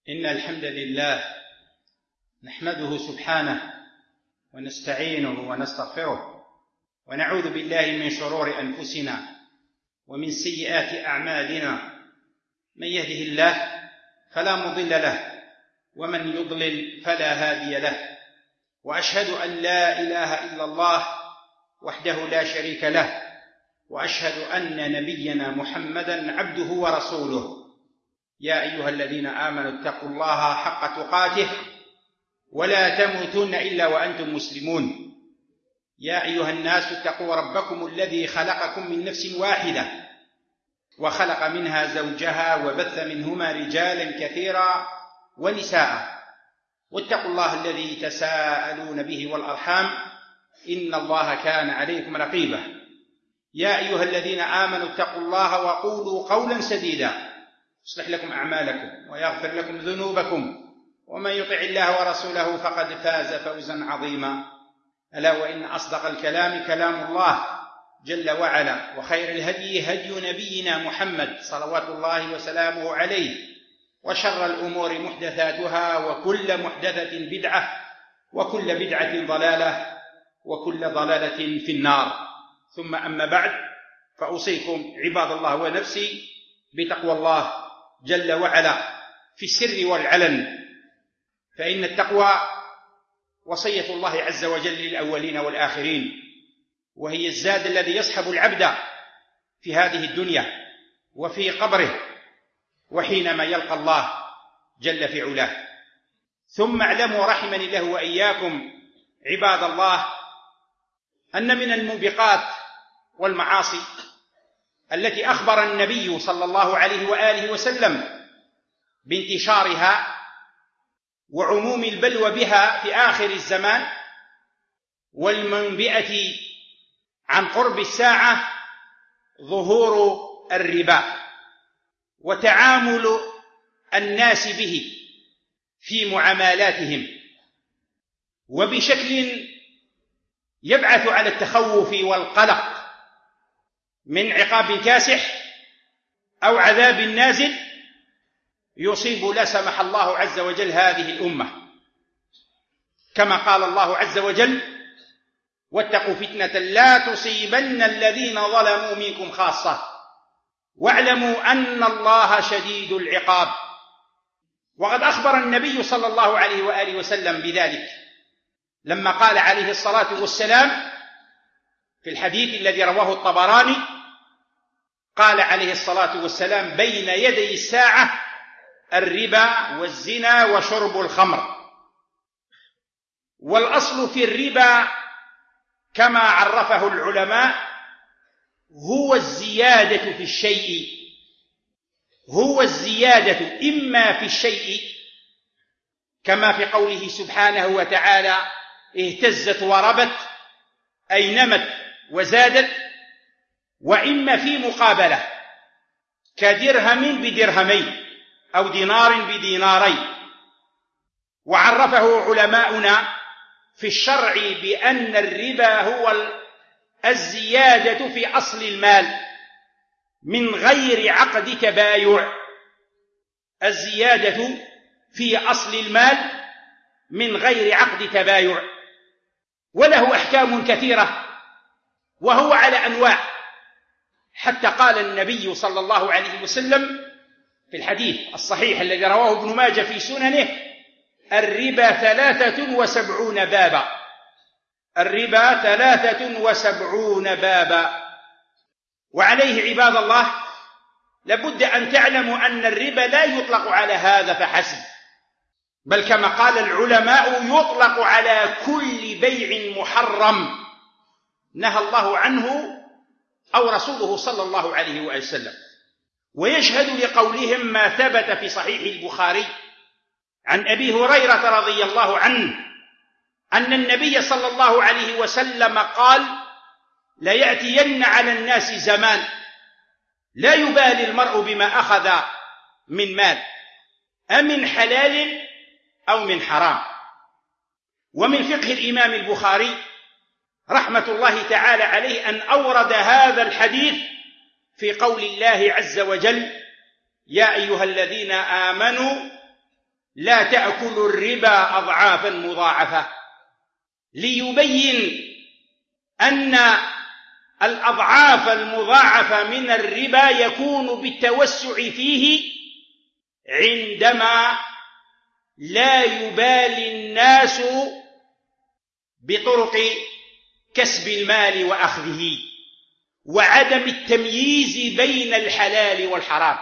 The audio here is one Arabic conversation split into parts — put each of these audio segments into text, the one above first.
إن الحمد لله نحمده سبحانه ونستعينه ونستغفره ونعوذ بالله من شرور أنفسنا ومن سيئات أعمالنا. من يهده الله فلا مضل له ومن يضلل فلا هادي له، وأشهد أن لا إله إلا الله وحده لا شريك له، وأشهد أن نبينا محمدا عبده ورسوله. يا أيها الذين آمنوا اتقوا الله حق تقاته ولا تموتن إلا وأنتم مسلمون. يا أيها الناس اتقوا ربكم الذي خلقكم من نفس واحدة وخلق منها زوجها وبث منهما رجالا كثيرا ونساء، واتقوا الله الذي تساءلون به والأرحام إن الله كان عليكم رقيبا. يا أيها الذين آمنوا اتقوا الله وقولوا قولا سديدا يصلح لكم أعمالكم ويغفر لكم ذنوبكم، ومن يطع الله ورسوله فقد فاز فوزا عظيما. ألا وإن أصدق الكلام كلام الله جل وعلا، وخير الهدي هدي نبينا محمد صلوات الله وسلامه عليه، وشر الأمور محدثاتها، وكل محدثة بدعة، وكل بدعة ضلالة، وكل ضلالة في النار. ثم أما بعد، فأوصيكم عباد الله ونفسي بتقوى الله جل وعلا في السر والعلن، فإن التقوى وصية الله عز وجل للأولين والآخرين، وهي الزاد الذي يصحب العبد في هذه الدنيا وفي قبره وحينما يلقى الله جل في علاه. ثم اعلموا رحمني الله وإياكم عباد الله أن من الموبقات والمعاصي التي أخبر النبي صلى الله عليه وآله وسلم بانتشارها وعموم البلوى بها في آخر الزمان والمنبئة عن قرب الساعة ظهور الربا وتعامل الناس به في معاملاتهم، وبشكل يبعث على التخوف والقلق من عقاب كاسح أو عذاب نازل يصيب لا سمح الله عز وجل هذه الأمة، كما قال الله عز وجل: واتقوا فتنة لا تصيبن الذين ظلموا منكم خاصة واعلموا أن الله شديد العقاب. وقد أخبر النبي صلى الله عليه وآله وسلم بذلك لما قال عليه الصلاة والسلام في الحديث الذي رواه الطبراني، قال عليه الصلاة والسلام: بين يدي الساعة الربا والزنا وشرب الخمر. والأصل في الربا كما عرفه العلماء هو الزيادة في الشيء، هو الزيادة إما في الشيء كما في قوله سبحانه وتعالى: اهتزت وربت أي نمت وزادت، وإما في مقابلة كدرهم بدرهمين أو دينار بدينارين. وعرفه علماؤنا في الشرع بأن الربا هو الزيادة في أصل المال من غير عقد تبايع، الزيادة في أصل المال من غير عقد تبايع، وله أحكام كثيرة وهو على أنواع، حتى قال النبي صلى الله عليه وسلم في الحديث الصحيح الذي رواه ابن ماجه في سننه: الربا 73 بابا، الربا 73 بابا. وعليه عباد الله لابد أن تعلموا أن الربا لا يطلق على هذا فحسب، بل كما قال العلماء يطلق على كل بيع محرم نهى الله عنه أو رسوله صلى الله عليه وسلم. ويشهد لقولهم ما ثبت في صحيح البخاري عن أبي هريرة رضي الله عنه أن النبي صلى الله عليه وسلم قال: ليأتين على الناس زمان لا يبالي المرء بما أخذ من مال أمن حلال أو من حرام. ومن فقه الإمام البخاري رحمة الله تعالى عليه أن أورد هذا الحديث في قول الله عز وجل: يا أيها الذين آمنوا لا تأكلوا الربا أضعافا مضاعفة، ليبين أن الأضعاف المضاعفة من الربا يكون بالتوسع فيه عندما لا يبالي الناس بطرق كسب المال وأخذه، وعدم التمييز بين الحلال والحرام.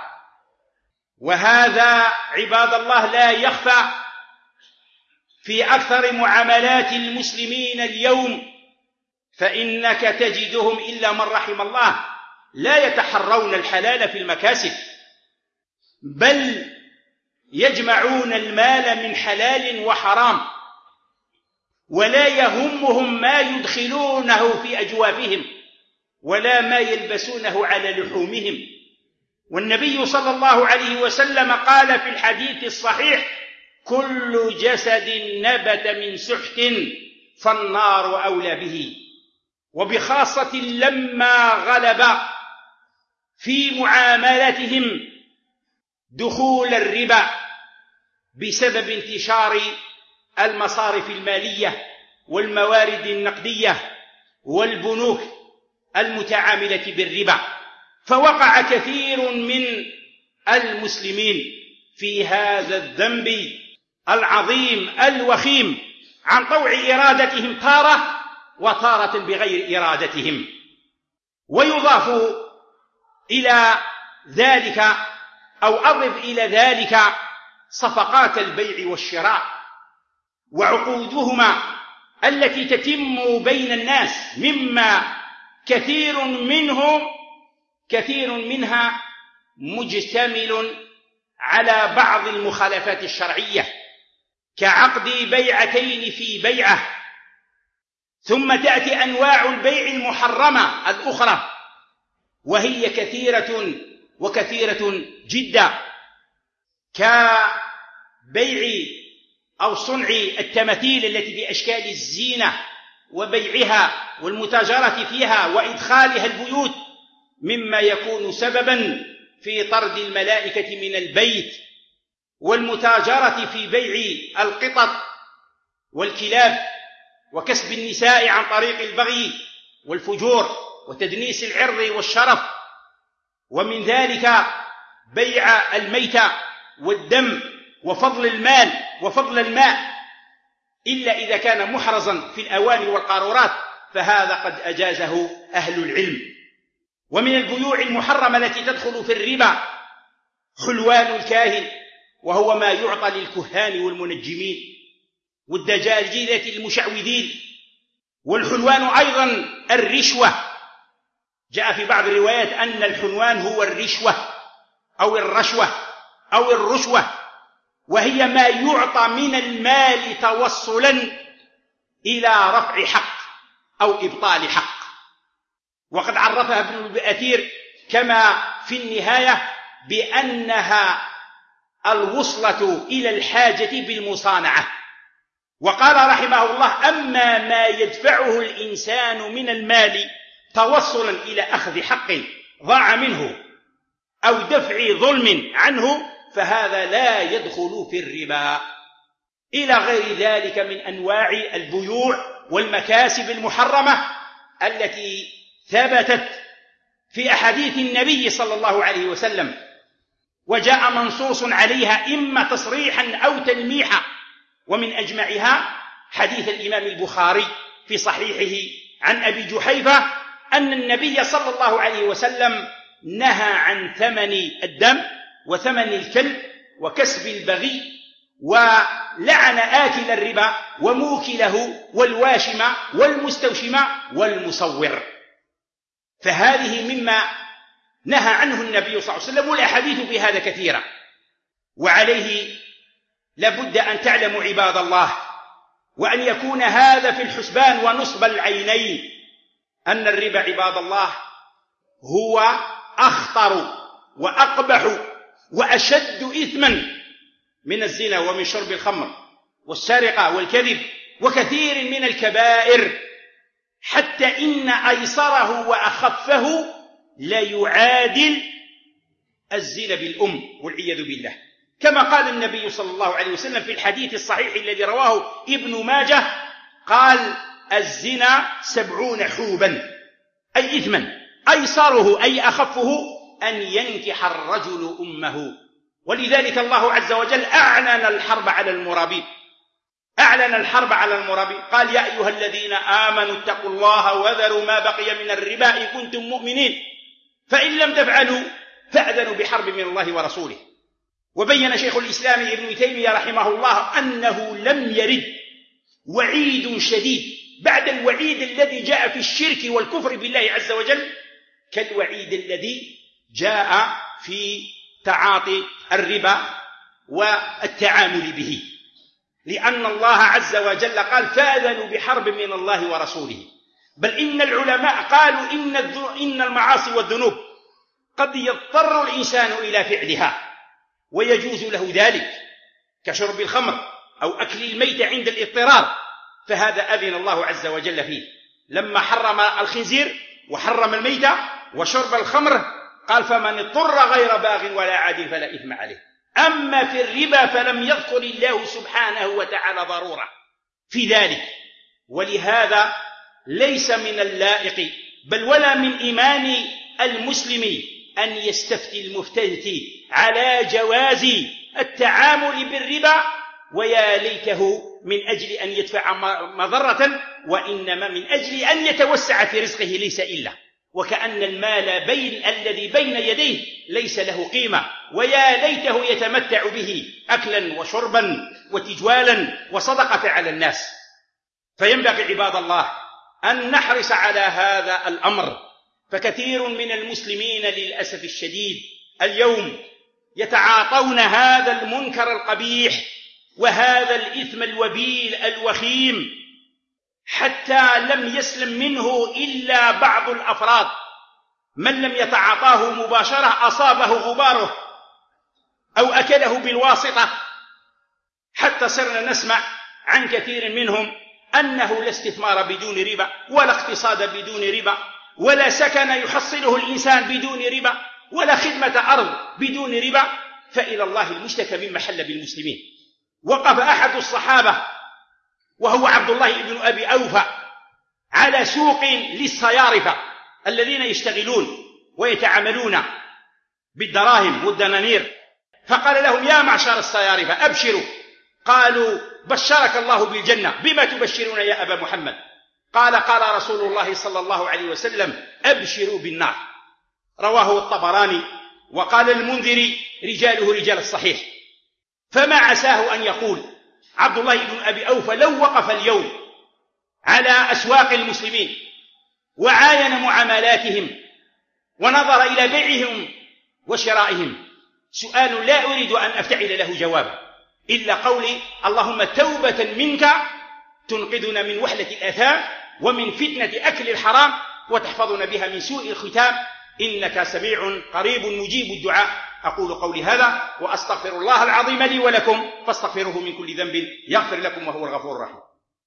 وهذا عباد الله لا يخفى في أكثر معاملات المسلمين اليوم، فإنك تجدهم إلا من رحم الله لا يتحرون الحلال في المكاسب، بل يجمعون المال من حلال وحرام، ولا يهمهم ما يدخلونه في أجوافهم ولا ما يلبسونه على لحومهم. والنبي صلى الله عليه وسلم قال في الحديث الصحيح: كل جسد نبت من سحت فالنار أولى به. وبخاصة لما غلب في معاملتهم دخول الربا بسبب انتشار المصارف المالية والموارد النقدية والبنوك المتعاملة بالربا، فوقع كثير من المسلمين في هذا الذنب العظيم الوخيم عن طوع إرادتهم تارة، وتارة بغير إرادتهم. ويضاف إلى ذلك أو أضف إلى ذلك صفقات البيع والشراء وعقودهما التي تتم بين الناس، مما كثير منها مجتمل على بعض المخالفات الشرعية، كعقد بيعتين في بيعة، ثم تأتي أنواع البيع المحرمة الأخرى وهي كثيرة جدا، كبيع أو صنع التماثيل التي بأشكال الزينة وبيعها والمتاجرة فيها وإدخالها البيوت، مما يكون سببا في طرد الملائكة من البيت، والمتاجرة في بيع القطط والكلاب، وكسب النساء عن طريق البغي والفجور وتدنيس العرض والشرف، ومن ذلك بيع الميتة والدم وفضل المال وفضل الماء، إلا إذا كان محرزا في الأواني والقارورات، فهذا قد أجازه أهل العلم. ومن البيوع المحرمة التي تدخل في الربا حلوان الكاهن، وهو ما يعطى للكهان والمنجمين والدجاجلة المشعوذين. والحلوان أيضا الرشوة، جاء في بعض الروايات أن الحلوان هو الرشوة أو الرشوة أو الرشوة، وهي ما يعطى من المال توصلا إلى رفع حق أو إبطال حق. وقد عرفها ابن الأثير كما في النهاية بأنها الوصلة إلى الحاجة بالمصانعة. وقال رحمه الله: أما ما يدفعه الإنسان من المال توصلا إلى أخذ حق ضاع منه أو دفع ظلم عنه فهذا لا يدخل في الربا، إلى غير ذلك من أنواع البيوع والمكاسب المحرمة التي ثبتت في أحاديث النبي صلى الله عليه وسلم، وجاء منصوص عليها إما تصريحا أو تلميحا. ومن أجمعها حديث الإمام البخاري في صحيحه عن أبي جحيفة أن النبي صلى الله عليه وسلم نهى عن ثمن الدم وثمن الكلب وكسب البغي، ولعن آكل الربا وموكله والواشم والمستوشم والمصور. فهذه مما نهى عنه النبي صلى الله عليه وسلم، والأحاديث في هذا كثيرة. وعليه لابد أن تعلموا عباد الله، وأن يكون هذا في الحسبان ونصب العينين، أن الربا عباد الله هو أخطر وأقبح وأشد إثما من الزنا ومن شرب الخمر والسرقة والكذب وكثير من الكبائر، حتى إن أيسره وأخفه لا يعادل الزنا بالأم والعياذ بالله. كما قال النبي صلى الله عليه وسلم في الحديث الصحيح الذي رواه ابن ماجه، قال: الزنا 70 حوبا، أي إثما، أيسره أي أخفه أن ينكح الرجل أمه. ولذلك الله عز وجل أعلن الحرب على المرابين، أعلن الحرب على المرابين، قال: يا أيها الذين آمنوا اتقوا الله وذروا ما بقي من الربا إن كنتم مؤمنين، فإن لم تفعلوا فأذنوا بحرب من الله ورسوله. وبين شيخ الإسلام ابن تيمية رحمه الله أنه لم يرد وعيد شديد بعد الوعيد الذي جاء في الشرك والكفر بالله عز وجل كالوعيد الذي جاء في تعاطي الربا والتعامل به، لأن الله عز وجل قال: فأذنوا بحرب من الله ورسوله. بل إن العلماء قالوا إن المعاصي والذنوب قد يضطر الإنسان إلى فعلها ويجوز له ذلك، كشرب الخمر أو أكل الميت عند الاضطرار، فهذا أذن الله عز وجل فيه لما حرم الخنزير وحرم الميت وشرب الخمر، قال: فمن اضطر غير باغ ولا عاد فلا إثم عليه. أما في الربا فلم يذكر الله سبحانه وتعالى ضرورة في ذلك، ولهذا ليس من اللائق بل ولا من إيمان المسلم أن يستفتي المفتي على جواز التعامل بالربا، ويا ليته من أجل أن يدفع مضرة، وإنما من أجل أن يتوسع في رزقه ليس إلا، وكأن المال الذي بين يديه ليس له قيمة، ويا ليته يتمتع به أكلا وشربا وتجوالا وصدقة على الناس. فينبغي عباد الله أن نحرص على هذا الأمر، فكثير من المسلمين للأسف الشديد اليوم يتعاطون هذا المنكر القبيح وهذا الإثم الوبيل الوخيم، حتى لم يسلم منه إلا بعض الأفراد. من لم يتعاطاه مباشرة أصابه غباره أو أكله بالواسطة، حتى صرنا نسمع عن كثير منهم أنه لا استثمار بدون ربا، ولا اقتصاد بدون ربا، ولا سكن يحصله الإنسان بدون ربا، ولا خدمة أرض بدون ربا. فإلى الله المشتكى مما حل بالمسلمين. وقف أحد الصحابة وهو عبد الله بن أبي أوفى على سوق للصيارفة الذين يشتغلون ويتعاملون بالدراهم والدنانير، فقال لهم: يا معشر الصيارفة أبشروا. قالوا: بشرك الله بالجنة. بما تبشرون يا أبا محمد؟ قال: قال رسول الله صلى الله عليه وسلم: أبشروا بالنار. رواه الطبراني، وقال المنذري: رجاله رجال الصحيح. فما عساه أن يقول عبد الله بن أبي أوفى لو وقف اليوم على أسواق المسلمين وعاين معاملاتهم ونظر إلى بيعهم وشرائهم، سؤال لا أريد أن أفتعل له جوابا إلا قولي: اللهم توبة منك تنقذنا من وحلة الآثام ومن فتنة أكل الحرام وتحفظنا بها من سوء الختام، إنك سميع قريب مجيب الدعاء. أقول قولي هذا وأستغفر الله العظيم لي ولكم، فاستغفروه من كل ذنب يغفر لكم وهو الغفور الرحيم.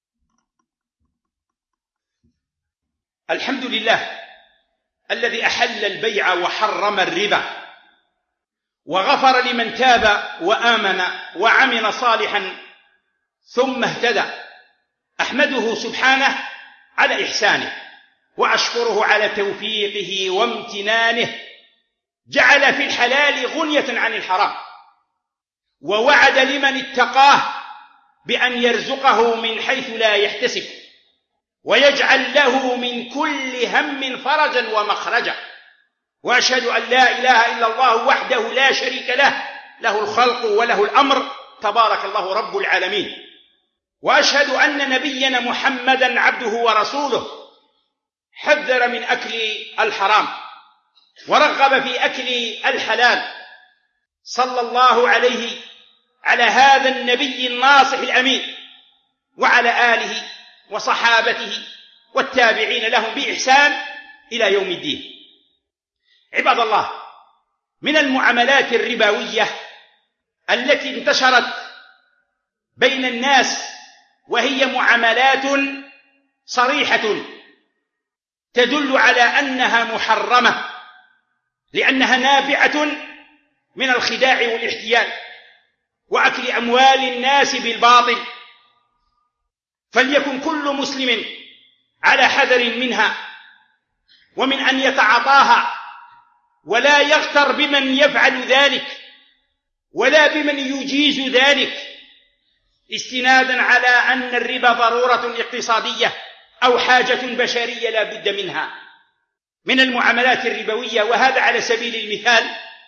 الحمد لله الذي أحل البيع وحرم الربا وغفر لمن تاب وآمن وعمل صالحا ثم اهتدى. أحمده سبحانه على إحسانه وأشكره على توفيقه وامتنانه، جعل في الحلال غنية عن الحرام، ووعد لمن اتقاه بأن يرزقه من حيث لا يحتسب، ويجعل له من كل هم فرجا ومخرجا. وأشهد أن لا إله إلا الله وحده لا شريك له، له الخلق وله الأمر، تبارك الله رب العالمين. وأشهد أن نبينا محمدا عبده ورسوله، حذر من أكل الحرام ورغب في أكل الحلال، صلى الله عليه على هذا النبي الناصح الأمين وعلى آله وصحابته والتابعين لهم بإحسان إلى يوم الدين. عباد الله، من المعاملات الربوية التي انتشرت بين الناس، وهي معاملات صريحة تدل على أنها محرمة، لأنها نابعة من الخداع والاحتيال وأكل أموال الناس بالباطل، فليكن كل مسلم على حذر منها ومن أن يتعاطاها، ولا يغتر بمن يفعل ذلك ولا بمن يجيز ذلك، استنادا على أن الربا ضرورة اقتصادية أو حاجة بشرية لا بد منها. من المعاملات الربوية، وهذا على سبيل المثال،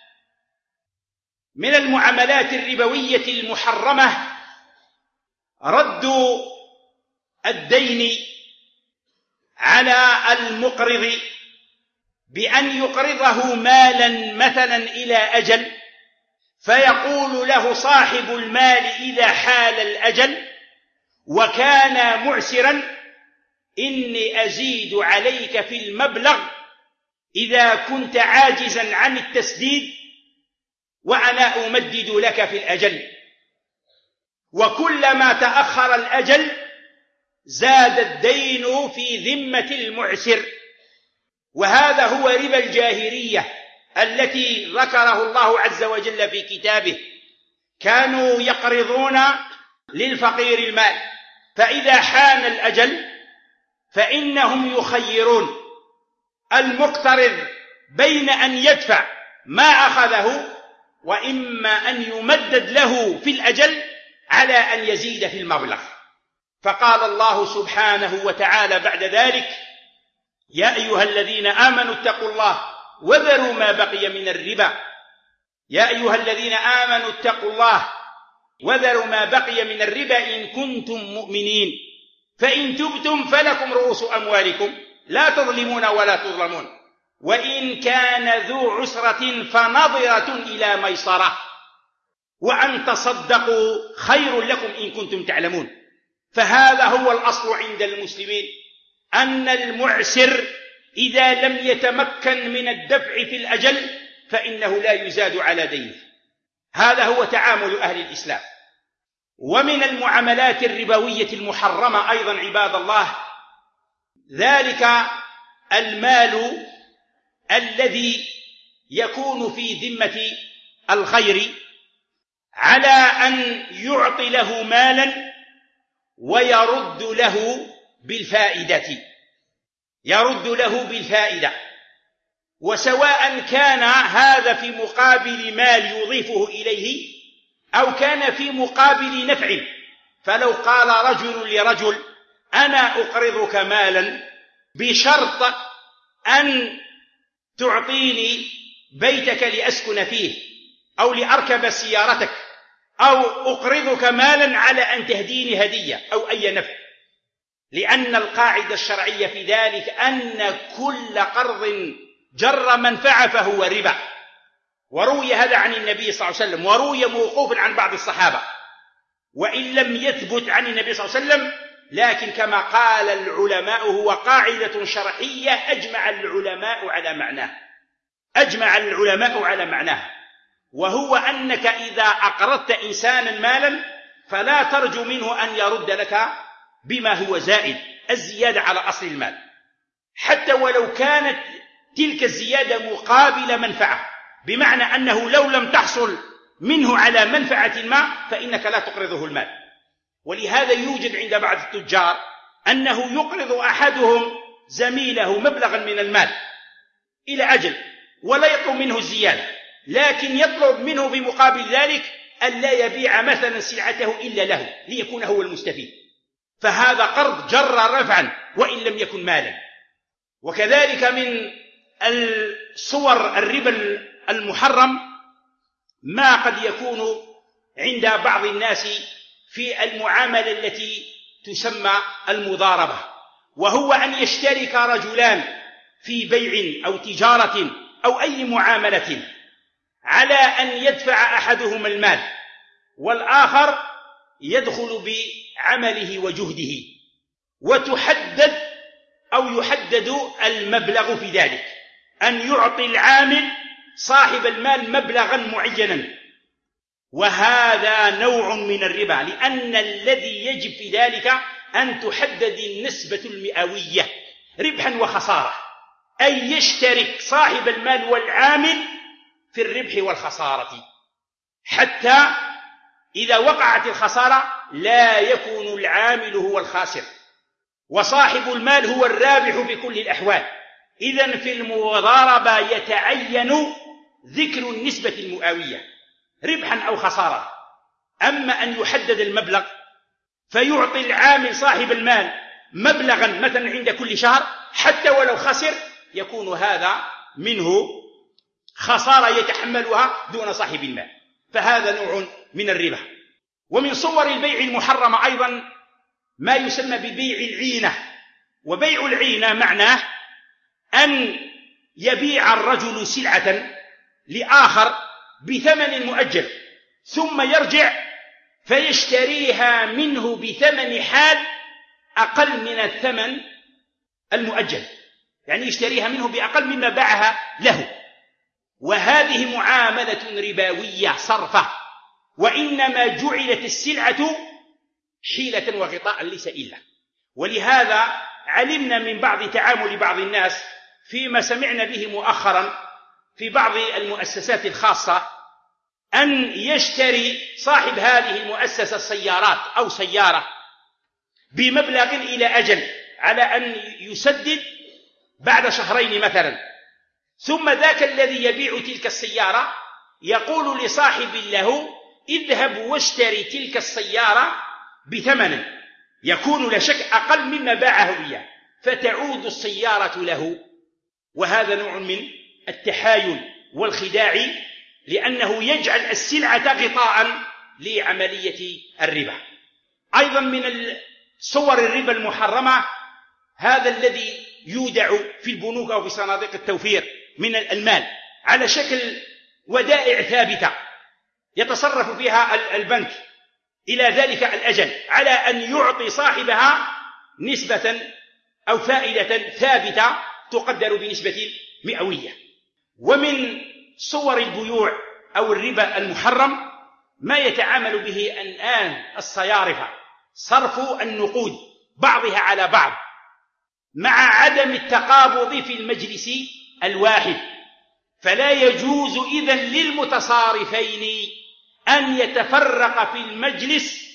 من المعاملات الربوية المحرمة رد الدين على المقرض بأن يقرضه مالا مثلا إلى أجل، فيقول له صاحب المال إذا حال الأجل وكان معسرا: إني أزيد عليك في المبلغ إذا كنت عاجزا عن التسديد، وأنا أمدد لك في الأجل. وكلما تأخر الأجل زاد الدين في ذمة المعسر. وهذا هو ربا الجاهلية التي ذكره الله عز وجل في كتابه. كانوا يقرضون للفقير المال، فإذا حان الأجل فإنهم يخيرون المقترض بين أن يدفع ما أخذه وإما أن يمدد له في الأجل على أن يزيد في المبلغ. فقال الله سبحانه وتعالى بعد ذلك: يا أيها الذين آمنوا اتقوا الله وذروا ما بقي من الربا. يا أيها الذين آمنوا اتقوا الله وذروا ما بقي من الربا إن كنتم مؤمنين، فإن تبتم فلكم رؤوس أموالكم لا تظلمون ولا تظلمون، وإن كان ذو عسرة فنظرة إلى ميسرة، وأن تصدقوا خير لكم إن كنتم تعلمون. فهذا هو الأصل عند المسلمين، أن المعسر إذا لم يتمكن من الدفع في الأجل فإنه لا يزاد على دينه. هذا هو تعامل أهل الإسلام. ومن المعاملات الربوية المحرمة أيضا عباد الله ذلك المال الذي يكون في ذمة الغير على أن يعطي له مالا ويرد له بالفائدة، يرد له بالفائدة، وسواء كان هذا في مقابل مال يضيفه إليه أو كان في مقابل نفع. فلو قال رجل لرجل: أنا أقرضك مالا بشرط أن تعطيني بيتك لأسكن فيه أو لأركب سيارتك، أو أقرضك مالا على أن تهديني هدية أو أي نفع، لأن القاعدة الشرعية في ذلك أن كل قرض جر منفعة فهو ربا. وروي هذا عن النبي صلى الله عليه وسلم، وروي موقوفا عن بعض الصحابة، وإن لم يثبت عن النبي صلى الله عليه وسلم، لكن كما قال العلماء هو قاعدة شرعية أجمع العلماء على معناه، أجمع العلماء على معناه، وهو أنك إذا أقرضت إنسانا مالا فلا ترجو منه أن يرد لك بما هو زائد، الزيادة على أصل المال، حتى ولو كانت تلك الزيادة مقابل منفعة، بمعنى أنه لو لم تحصل منه على منفعة ما فإنك لا تقرضه المال. ولهذا يوجد عند بعض التجار أنه يقرض أحدهم زميله مبلغا من المال إلى أجل ولا يطلب منه الزيادة، لكن يطلب منه بمقابل ذلك أن لا يبيع مثلا سلعته إلا له ليكون هو المستفيد، فهذا قرض جر رفعا وإن لم يكن مالا. وكذلك من الصور الربا المحرم ما قد يكون عند بعض الناس في المعاملة التي تسمى المضاربة، وهو أن يشترك رجلان في بيع أو تجارة أو أي معاملة على أن يدفع أحدهما المال والآخر يدخل بعمله وجهده، وتحدد أو يحدد المبلغ في ذلك، أن يعطي العامل صاحب المال مبلغا معينا. وهذا نوع من الربا، لأن الذي يجب في ذلك أن تحدد النسبة المئوية ربحا وخسارة، أي يشترك صاحب المال والعامل في الربح والخسارة، حتى إذا وقعت الخسارة لا يكون العامل هو الخاسر، وصاحب المال هو الرابح في كل الأحوال. إذن في المضاربة يتعين ذكر النسبة المئوية ربحا أو خسارة. أما أن يحدد المبلغ فيعطي العامل صاحب المال مبلغا مثلا عند كل شهر حتى ولو خسر، يكون هذا منه خسارة يتحملها دون صاحب المال، فهذا نوع من الربا. ومن صور البيع المحرمة أيضا ما يسمى ببيع العينة. وبيع العينة معناه أن يبيع الرجل سلعة لآخر بثمن مؤجل ثم يرجع فيشتريها منه بثمن حال أقل من الثمن المؤجل، يعني يشتريها منه بأقل مما باعها له. وهذه معاملة ربوية صرفة، وإنما جعلت السلعة حيلة وغطاء ليس إلا. ولهذا علمنا من بعض تعامل بعض الناس فيما سمعنا به مؤخرا في بعض المؤسسات الخاصة أن يشتري صاحب هذه المؤسسة سيارات أو سيارة بمبلغ إلى أجل على أن يسدد بعد شهرين مثلا، ثم ذاك الذي يبيع تلك السيارة يقول لصاحب له اذهب واشتري تلك السيارة بثمن يكون لا شك أقل مما باعه إياه، فتعود السيارة له. وهذا نوع من التحايل والخداع، لأنه يجعل السلعة غطاء لعملية الربا. أيضا من صور الربا المحرمة هذا الذي يودع في البنوك أو في صناديق التوفير من المال على شكل ودائع ثابتة يتصرف فيها البنك إلى ذلك الأجل على أن يعطي صاحبها نسبة أو فائدة ثابتة تقدر بنسبة مئوية. ومن صور البيوع أو الربا المحرم ما يتعامل به الآن الصيارفة، صرف النقود بعضها على بعض مع عدم التقابض في المجلس الواحد. فلا يجوز إذن للمتصارفين أن يتفرق في المجلس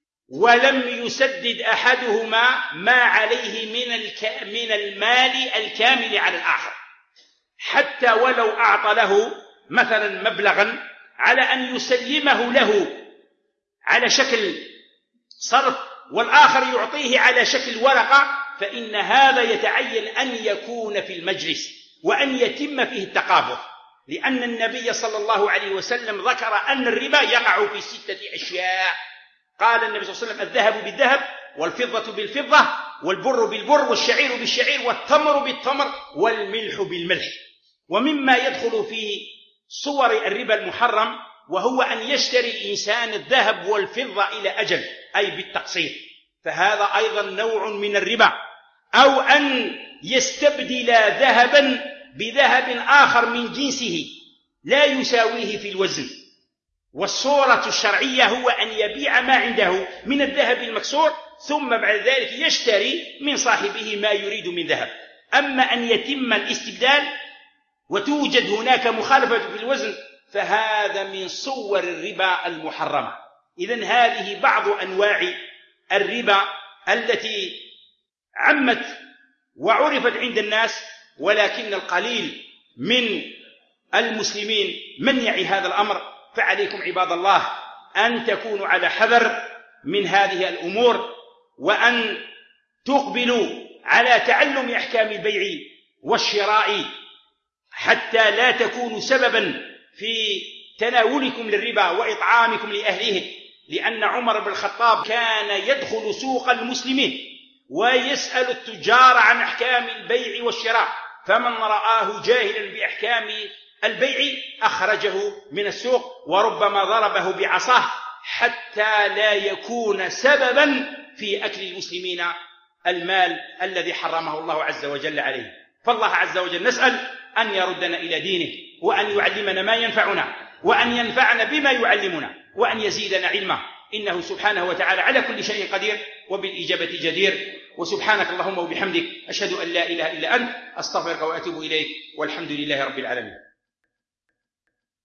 ولم يسدد أحدهما ما عليه من المال الكامل على الآخر، حتى ولو أعطى له مثلا مبلغا على أن يسلمه له على شكل صرف والآخر يعطيه على شكل ورقة، فإن هذا يتعين أن يكون في المجلس وأن يتم فيه التقابض، لأن النبي صلى الله عليه وسلم ذكر أن الربا يقع في 6 أشياء. قال النبي صلى الله عليه وسلم الذهب بالذهب والفضة بالفضة والبر بالبر والشعير بالشعير والتمر بالتمر والملح بالملح. ومما يدخل في صور الربا المحرم وهو أن يشتري الإنسان الذهب والفضة إلى أجل أي بالتقسيط، فهذا أيضا نوع من الربا. أو أن يستبدل ذهبا بذهب آخر من جنسه لا يساويه في الوزن. والصورة الشرعية هو أن يبيع ما عنده من الذهب المكسور ثم بعد ذلك يشتري من صاحبه ما يريد من ذهب. أما أن يتم الاستبدال وتوجد هناك مخالفة في الوزن فهذا من صور الربا المحرمة. إذن هذه بعض أنواع الربا التي عمت وعرفت عند الناس، ولكن القليل من المسلمين من يعي هذا الأمر. فعليكم عباد الله أن تكونوا على حذر من هذه الأمور، وأن تقبلوا على تعلم أحكام البيع والشراء حتى لا تكونوا سببا في تناولكم للربا وإطعامكم لأهله. لأن عمر بن الخطاب كان يدخل سوق المسلمين ويسأل التجار عن أحكام البيع والشراء، فمن رآه جاهلا بأحكام البيع أخرجه من السوق وربما ضربه بعصاه حتى لا يكون سببا في أكل المسلمين المال الذي حرمه الله عز وجل عليه. فالله عز وجل نسأل أن يردنا إلى دينه، وأن يعلمنا ما ينفعنا، وأن ينفعنا بما يعلمنا، وأن يزيدنا علما، إنه سبحانه وتعالى على كل شيء قدير وبالإجابة جدير. وسبحانك اللهم وبحمدك أشهد أن لا إله إلا أنت أستغفرك وأتوب إليك، والحمد لله رب العالمين.